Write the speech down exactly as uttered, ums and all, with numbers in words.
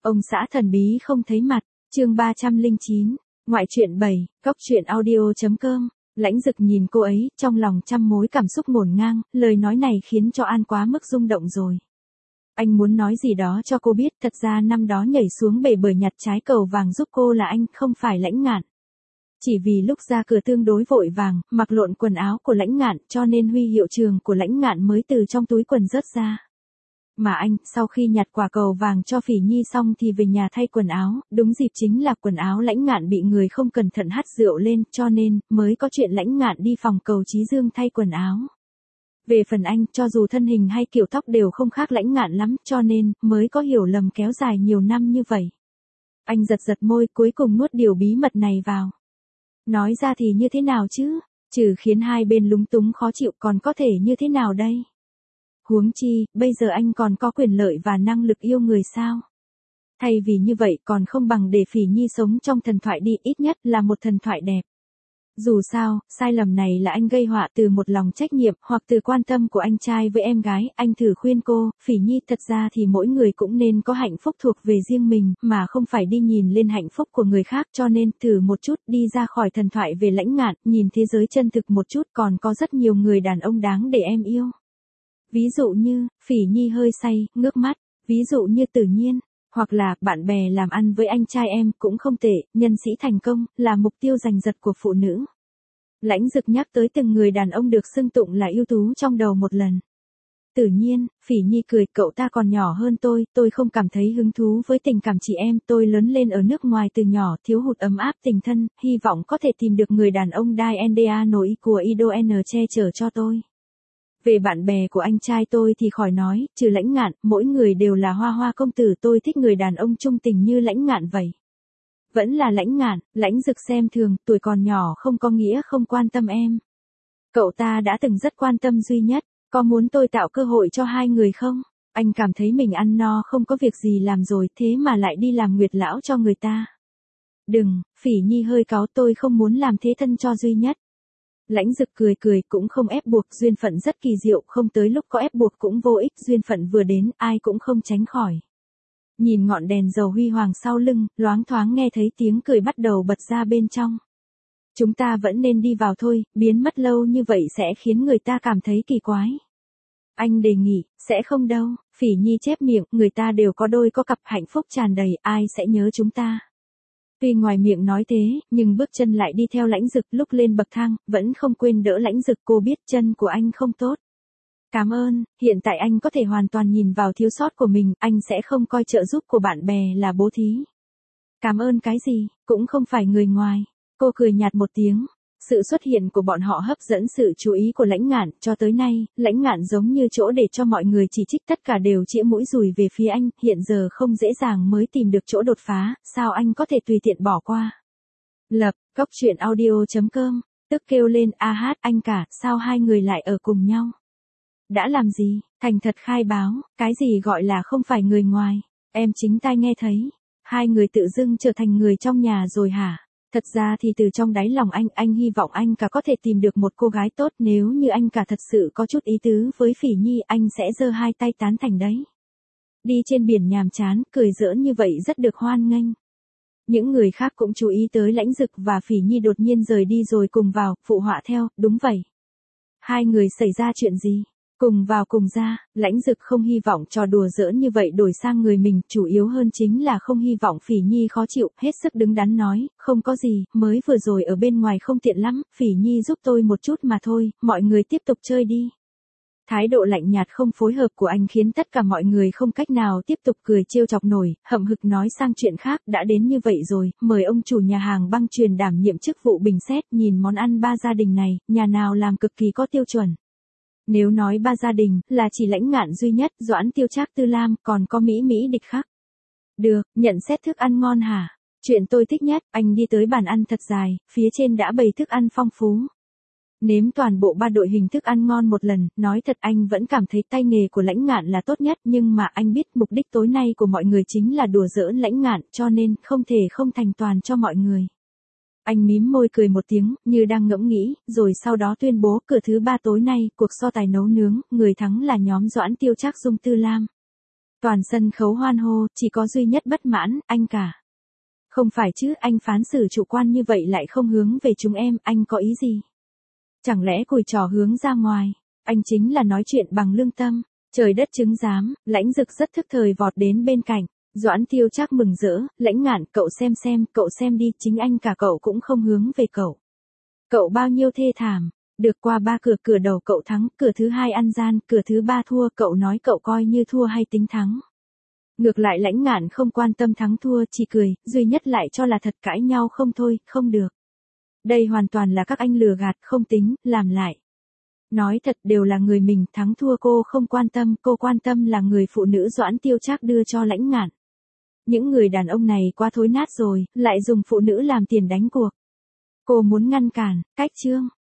Ông xã thần bí không thấy mặt, chương ba trăm lẻ chín, ngoại truyện bảy, cóc truyện audio.com. Lãnh Dực nhìn cô ấy, trong lòng trăm mối cảm xúc ngổn ngang, lời nói này khiến cho An quá mức rung động rồi. Anh muốn nói gì đó cho cô biết, thật ra năm đó nhảy xuống bể bơi nhặt trái cầu vàng giúp cô là anh, không phải Lãnh Ngạn. Chỉ vì lúc ra cửa tương đối vội vàng, mặc lộn quần áo của Lãnh Ngạn, cho nên huy hiệu trường của Lãnh Ngạn mới từ trong túi quần rớt ra. Mà anh, sau khi nhặt quả cầu vàng cho Phỉ Nhi xong thì về nhà thay quần áo, đúng dịp chính là quần áo Lãnh Ngạn bị người không cẩn thận hắt rượu lên, cho nên, mới có chuyện Lãnh Ngạn đi phòng cầu Chí Dương thay quần áo. Về phần anh, cho dù thân hình hay kiểu tóc đều không khác Lãnh Ngạn lắm, cho nên, mới có hiểu lầm kéo dài nhiều năm như vậy. Anh giật giật môi, cuối cùng nuốt điều bí mật này vào. Nói ra thì như thế nào chứ? Trừ khiến hai bên lúng túng khó chịu còn có thể như thế nào đây? Huống chi, bây giờ anh còn có quyền lợi và năng lực yêu người sao? Thay vì như vậy còn không bằng để Phỉ Nhi sống trong thần thoại đi, ít nhất là một thần thoại đẹp. Dù sao, sai lầm này là anh gây họa từ một lòng trách nhiệm hoặc từ quan tâm của anh trai với em gái. Anh thử khuyên cô, Phỉ Nhi, thật ra thì mỗi người cũng nên có hạnh phúc thuộc về riêng mình, mà không phải đi nhìn lên hạnh phúc của người khác, cho nên thử một chút, đi ra khỏi thần thoại về Lãnh Ngạn, nhìn thế giới chân thực một chút, còn có rất nhiều người đàn ông đáng để em yêu. Ví dụ như, Phỉ Nhi hơi say, ngước mắt, ví dụ như Tử Nhiên, hoặc là, bạn bè làm ăn với anh trai em cũng không tệ, nhân sĩ thành công, là mục tiêu giành giật của phụ nữ. Lãnh Dực nhắc tới từng người đàn ông được xưng tụng là ưu tú trong đầu một lần. Tự nhiên, Phỉ Nhi cười, cậu ta còn nhỏ hơn tôi, tôi không cảm thấy hứng thú với tình cảm chị em, tôi lớn lên ở nước ngoài từ nhỏ, thiếu hụt ấm áp tình thân, hy vọng có thể tìm được người đàn ông Diana nổi của Idol che chở cho tôi. Về bạn bè của anh trai tôi thì khỏi nói, trừ Lãnh Ngạn, mỗi người đều là hoa hoa công tử, tôi thích người đàn ông trung tình như Lãnh Ngạn vậy. Vẫn là Lãnh Ngạn, Lãnh Dực xem thường, tuổi còn nhỏ không có nghĩa không quan tâm em. Cậu ta đã từng rất quan tâm duy nhất, có muốn tôi tạo cơ hội cho hai người không? Anh cảm thấy mình ăn no không có việc gì làm rồi, thế mà lại đi làm nguyệt lão cho người ta. Đừng, Phỉ Nhi hơi cáu, tôi không muốn làm thế thân cho duy nhất. Lãnh Dực cười cười, cũng không ép buộc, duyên phận rất kỳ diệu, không tới lúc có ép buộc cũng vô ích, duyên phận vừa đến, ai cũng không tránh khỏi. Nhìn ngọn đèn dầu huy hoàng sau lưng, loáng thoáng nghe thấy tiếng cười bắt đầu bật ra bên trong. Chúng ta vẫn nên đi vào thôi, biến mất lâu như vậy sẽ khiến người ta cảm thấy kỳ quái. Anh đề nghị, sẽ không đâu, Phỉ Nhi chép miệng, người ta đều có đôi có cặp hạnh phúc tràn đầy, ai sẽ nhớ chúng ta. Tuy ngoài miệng nói thế, nhưng bước chân lại đi theo Lãnh Dực, lúc lên bậc thang, vẫn không quên đỡ Lãnh Dực, cô biết chân của anh không tốt. Cảm ơn, hiện tại anh có thể hoàn toàn nhìn vào thiếu sót của mình, anh sẽ không coi trợ giúp của bạn bè là bố thí. Cảm ơn cái gì, cũng không phải người ngoài. Cô cười nhạt một tiếng. Sự xuất hiện của bọn họ hấp dẫn sự chú ý của Lãnh Ngạn, cho tới nay, Lãnh Ngạn giống như chỗ để cho mọi người chỉ trích, tất cả đều chĩa mũi dùi về phía anh, hiện giờ không dễ dàng mới tìm được chỗ đột phá, sao anh có thể tùy tiện bỏ qua. Lập, cóc truyện audio.com, tức kêu lên, a hát, anh cả, sao hai người lại ở cùng nhau? Đã làm gì? Thành thật khai báo, cái gì gọi là không phải người ngoài, em chính tai nghe thấy. Hai người tự dưng trở thành người trong nhà rồi hả? Thật ra thì từ trong đáy lòng anh, anh hy vọng anh cả có thể tìm được một cô gái tốt, nếu như anh cả thật sự có chút ý tứ với Phỉ Nhi, anh sẽ giơ hai tay tán thành đấy. Đi trên biển nhàm chán, cười giỡn như vậy rất được hoan nghênh. Những người khác cũng chú ý tới Lãnh Dực và Phỉ Nhi đột nhiên rời đi rồi cùng vào, phụ họa theo, đúng vậy. Hai người xảy ra chuyện gì? Cùng vào cùng ra, Lãnh Dực không hy vọng trò đùa giỡn như vậy đổi sang người mình, chủ yếu hơn chính là không hy vọng Phỉ Nhi khó chịu, hết sức đứng đắn nói, không có gì, mới vừa rồi ở bên ngoài không tiện lắm, Phỉ Nhi giúp tôi một chút mà thôi, mọi người tiếp tục chơi đi. Thái độ lạnh nhạt không phối hợp của anh khiến tất cả mọi người không cách nào tiếp tục cười trêu chọc nổi, hậm hực nói sang chuyện khác, đã đến như vậy rồi, mời ông chủ nhà hàng băng truyền đảm nhiệm chức vụ bình xét, nhìn món ăn ba gia đình này, nhà nào làm cực kỳ có tiêu chuẩn. Nếu nói ba gia đình, là chỉ Lãnh Ngạn duy nhất, Doãn Tiêu Trác Tư Lam, còn có Mỹ Mỹ địch khác. Được, nhận xét thức ăn ngon hả? Chuyện tôi thích nhất, anh đi tới bàn ăn thật dài, phía trên đã bày thức ăn phong phú. Nếm toàn bộ ba đội hình thức ăn ngon một lần, nói thật anh vẫn cảm thấy tay nghề của Lãnh Ngạn là tốt nhất, nhưng mà anh biết mục đích tối nay của mọi người chính là đùa giỡn Lãnh Ngạn, cho nên không thể không thành toàn cho mọi người. Anh mím môi cười một tiếng, như đang ngẫm nghĩ, rồi sau đó tuyên bố cửa thứ ba tối nay, cuộc so tài nấu nướng, người thắng là nhóm Doãn Tiêu Trác Dung Tư Lam. Toàn sân khấu hoan hô, chỉ có duy nhất bất mãn, anh cả. Không phải chứ, anh phán xử chủ quan như vậy lại không hướng về chúng em, anh có ý gì? Chẳng lẽ cùi trò hướng ra ngoài? Anh chính là nói chuyện bằng lương tâm. Trời đất chứng giám, Lãnh Dực rất thức thời vọt đến bên cạnh. Doãn Tiêu Trác mừng rỡ, Lãnh Ngạn, cậu xem xem, cậu xem đi, chính anh cả cậu cũng không hướng về cậu. Cậu bao nhiêu thê thảm, được qua ba cửa, cửa đầu cậu thắng, cửa thứ hai ăn gian, cửa thứ ba thua, cậu nói cậu coi như thua hay tính thắng. Ngược lại Lãnh Ngạn không quan tâm thắng thua, chỉ cười, duy nhất lại cho là thật, cãi nhau không thôi, không được. Đây hoàn toàn là các anh lừa gạt, không tính, làm lại. Nói thật đều là người mình, thắng thua cô không quan tâm, cô quan tâm là người phụ nữ Doãn Tiêu Trác đưa cho Lãnh Ngạn. Những người đàn ông này quá thối nát rồi, lại dùng phụ nữ làm tiền đánh cuộc. Cô muốn ngăn cản, cách chương.